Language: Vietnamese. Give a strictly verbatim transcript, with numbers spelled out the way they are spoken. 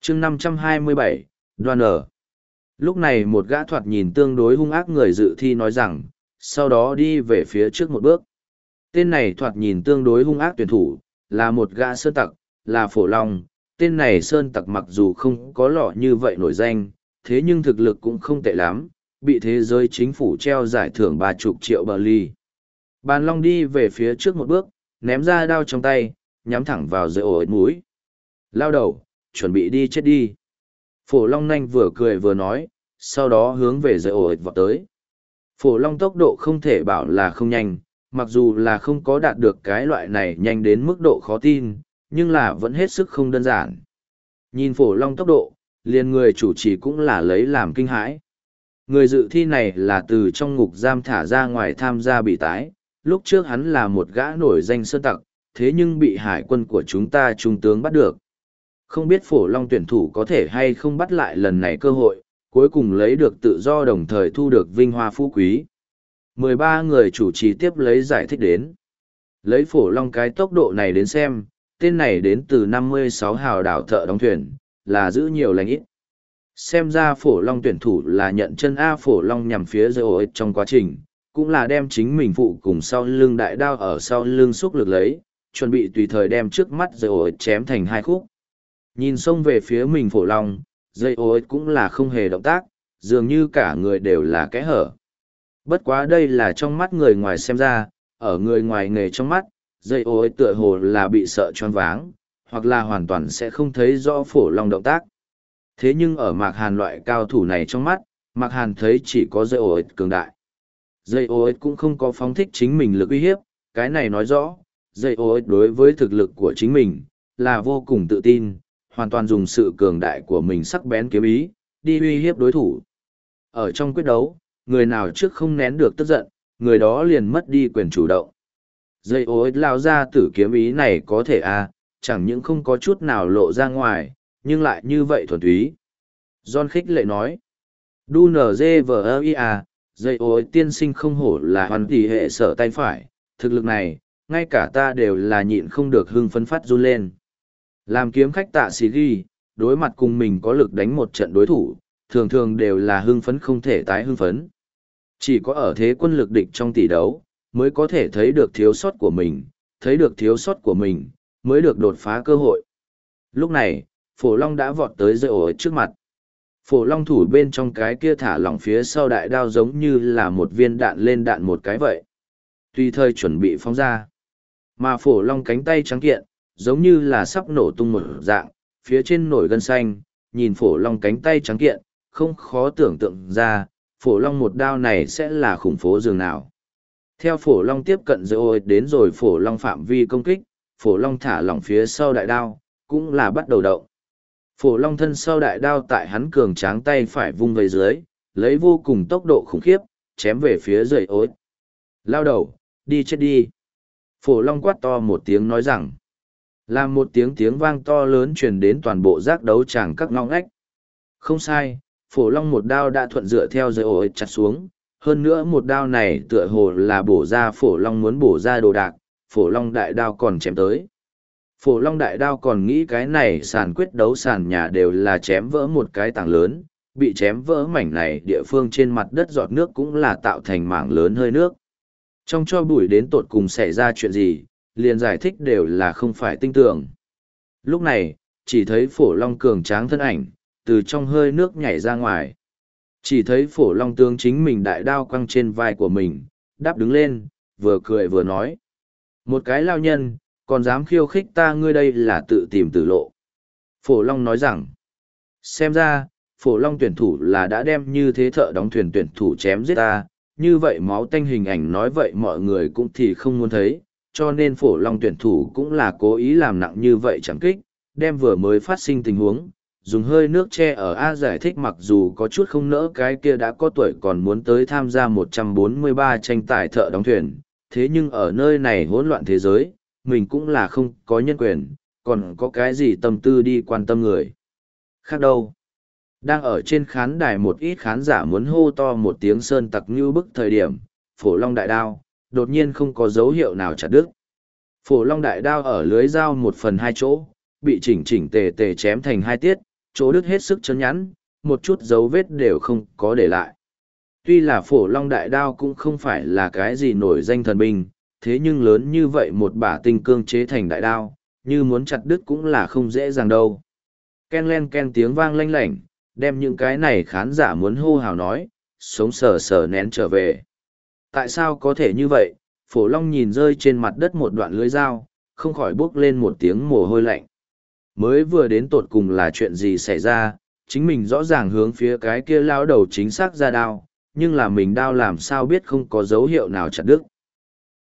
chương năm trăm hai mươi bảy, đoan ở. Lúc này một gã thoạt nhìn tương đối hung ác người dự thi nói rằng, sau đó đi về phía trước một bước. Tên này thoạt nhìn tương đối hung ác tuyển thủ, là một gã sơn tặc, là Phổ Long. Tên này sơn tặc mặc dù không có lọ như vậy nổi danh, thế nhưng thực lực cũng không tệ lắm, bị thế giới chính phủ treo giải thưởng ba chục triệu bờ ly. Bàn Long đi về phía trước một bước, ném ra đao trong tay, nhắm thẳng vào dưới ổ mũi. Lao đầu, chuẩn bị đi chết đi. Phổ Long nhanh vừa cười vừa nói, sau đó hướng về dưới ổ vọt tới. Phổ Long tốc độ không thể bảo là không nhanh, mặc dù là không có đạt được cái loại này nhanh đến mức độ khó tin, nhưng là vẫn hết sức không đơn giản. Nhìn Phổ Long tốc độ, liền người chủ trì cũng là lấy làm kinh hãi. Người dự thi này là từ trong ngục giam thả ra ngoài tham gia bị tái, lúc trước hắn là một gã nổi danh sơn tặc, thế nhưng bị hải quân của chúng ta trung tướng bắt được. Không biết Phổ Long tuyển thủ có thể hay không bắt lại lần này cơ hội, cuối cùng lấy được tự do đồng thời thu được vinh hoa phú quý. mười ba người chủ trì tiếp lấy giải thích đến. Lấy Phổ Long cái tốc độ này đến xem, tên này đến từ năm mươi sáu hào đảo thợ đóng thuyền, là giữ nhiều lành ít. Xem ra Phổ Long tuyển thủ là nhận chân A Phổ Long nhằm phía dưới ổ trong quá trình, cũng là đem chính mình phụ cùng sau lưng đại đao ở sau lưng xúc lực lấy, chuẩn bị tùy thời đem trước mắt dưới ổ chém thành hai khúc. Nhìn xông về phía mình Phổ Long, dây ổ cũng là không hề động tác, dường như cả người đều là kẽ hở. Bất quá đây là trong mắt người ngoài xem ra, ở người ngoài nghề trong mắt, dây ổ tựa hồ là bị sợ choáng váng, hoặc là hoàn toàn sẽ không thấy rõ Phổ Long động tác. Thế nhưng ở Mạc Hàn loại cao thủ này trong mắt, Mạc Hàn thấy chỉ có dây ổ cường đại. Dây ổ cũng không có phóng thích chính mình lực uy hiếp, cái này nói rõ, dây ổ đối với thực lực của chính mình, là vô cùng tự tin, hoàn toàn dùng sự cường đại của mình sắc bén kiếm ý, đi uy hiếp đối thủ. Ở trong quyết đấu, người nào trước không nén được tức giận, người đó liền mất đi quyền chủ động. Dây ối lao ra tử kiếm ý này có thể à, chẳng những không có chút nào lộ ra ngoài, nhưng lại như vậy thuần túy. John khích lệ nói, đu nờ dê vờ ơ i à, dây ối tiên sinh không hổ là hoàn tỷ hệ sở tay phải, thực lực này, ngay cả ta đều là nhịn không được hưng phấn phát run lên. Làm kiếm khách tạ sĩ ghi, đối mặt cùng mình có lực đánh một trận đối thủ, thường thường đều là hưng phấn không thể tái hưng phấn. Chỉ có ở thế quân lực địch trong tỷ đấu, mới có thể thấy được thiếu sót của mình, thấy được thiếu sót của mình, mới được đột phá cơ hội. Lúc này, Phổ Long đã vọt tới dây ổ trước mặt. Phổ Long thủ bên trong cái kia thả lỏng phía sau đại đao giống như là một viên đạn lên đạn một cái vậy. Tùy thời chuẩn bị phóng ra. Mà Phổ Long cánh tay trắng kiện, giống như là sắp nổ tung một dạng, phía trên nổi gân xanh, nhìn Phổ Long cánh tay trắng kiện, không khó tưởng tượng ra, Phổ Long một đao này sẽ là khủng phố dường nào. Theo Phổ Long tiếp cận dây ôi đến rồi Phổ Long phạm vi công kích, Phổ Long thả lỏng phía sau đại đao, cũng là bắt đầu động. Phổ Long thân sau đại đao tại hắn cường tráng tay phải vung về dưới, lấy vô cùng tốc độ khủng khiếp, chém về phía dây ôi. Lao đầu, đi chết đi. Phổ Long quát to một tiếng nói rằng, làm một tiếng tiếng vang to lớn truyền đến toàn bộ giác đấu tràng các ngõ ngách. Không sai, Phổ Long một đao đã thuận dựa theo dây ổi chặt xuống, hơn nữa một đao này tựa hồ là bổ ra Phổ Long muốn bổ ra đồ đạc, Phổ Long đại đao còn chém tới. Phổ Long đại đao còn nghĩ cái này sàn quyết đấu sàn nhà đều là chém vỡ một cái tảng lớn, bị chém vỡ mảnh này địa phương trên mặt đất giọt nước cũng là tạo thành mảng lớn hơi nước. Trong cho bụi đến tột cùng xảy ra chuyện gì, liền giải thích đều là không phải tinh tưởng. Lúc này, chỉ thấy Phổ Long cường tráng thân ảnh, từ trong hơi nước nhảy ra ngoài. Chỉ thấy Phổ Long tướng chính mình đại đao quăng trên vai của mình, đáp đứng lên, vừa cười vừa nói. Một cái lao nhân, còn dám khiêu khích ta ngươi đây là tự tìm tử lộ. Phổ Long nói rằng, xem ra, Phổ Long tuyển thủ là đã đem như thế thợ đóng thuyền tuyển thủ chém giết ta, như vậy máu tanh hình ảnh nói vậy mọi người cũng thì không muốn thấy, cho nên Phổ Long tuyển thủ cũng là cố ý làm nặng như vậy chẳng kích, đem vừa mới phát sinh tình huống, dùng hơi nước che ở A giải thích mặc dù có chút không nỡ cái kia đã có tuổi còn muốn tới tham gia một trăm bốn mươi ba tranh tài thợ đóng thuyền, thế nhưng ở nơi này hỗn loạn thế giới, mình cũng là không có nhân quyền, còn có cái gì tâm tư đi quan tâm người khác đâu. Đang ở trên khán đài một ít khán giả muốn hô to một tiếng sơn tặc như bức thời điểm, Phổ Long đại đao, đột nhiên không có dấu hiệu nào chặt đứt. Phổ Long đại đao ở lưới dao một phần hai chỗ, bị chỉnh chỉnh tề tề chém thành hai tiết, chỗ đứt hết sức chấn nhẵn, một chút dấu vết đều không có để lại. Tuy là phổ long đại đao cũng không phải là cái gì nổi danh thần binh, thế nhưng lớn như vậy một bả tinh cương chế thành đại đao, như muốn chặt đứt cũng là không dễ dàng đâu. Ken len ken tiếng vang lanh lảnh, đem những cái này khán giả muốn hô hào nói, sống sờ sờ nén trở về. Tại sao có thể như vậy? Phổ long nhìn rơi trên mặt đất một đoạn lưỡi dao, không khỏi bước lên một tiếng mồ hôi lạnh. Mới vừa đến tột cùng là chuyện gì xảy ra, chính mình rõ ràng hướng phía cái kia lao đầu chính xác ra đao, nhưng là mình đao làm sao biết không có dấu hiệu nào chặt đứt.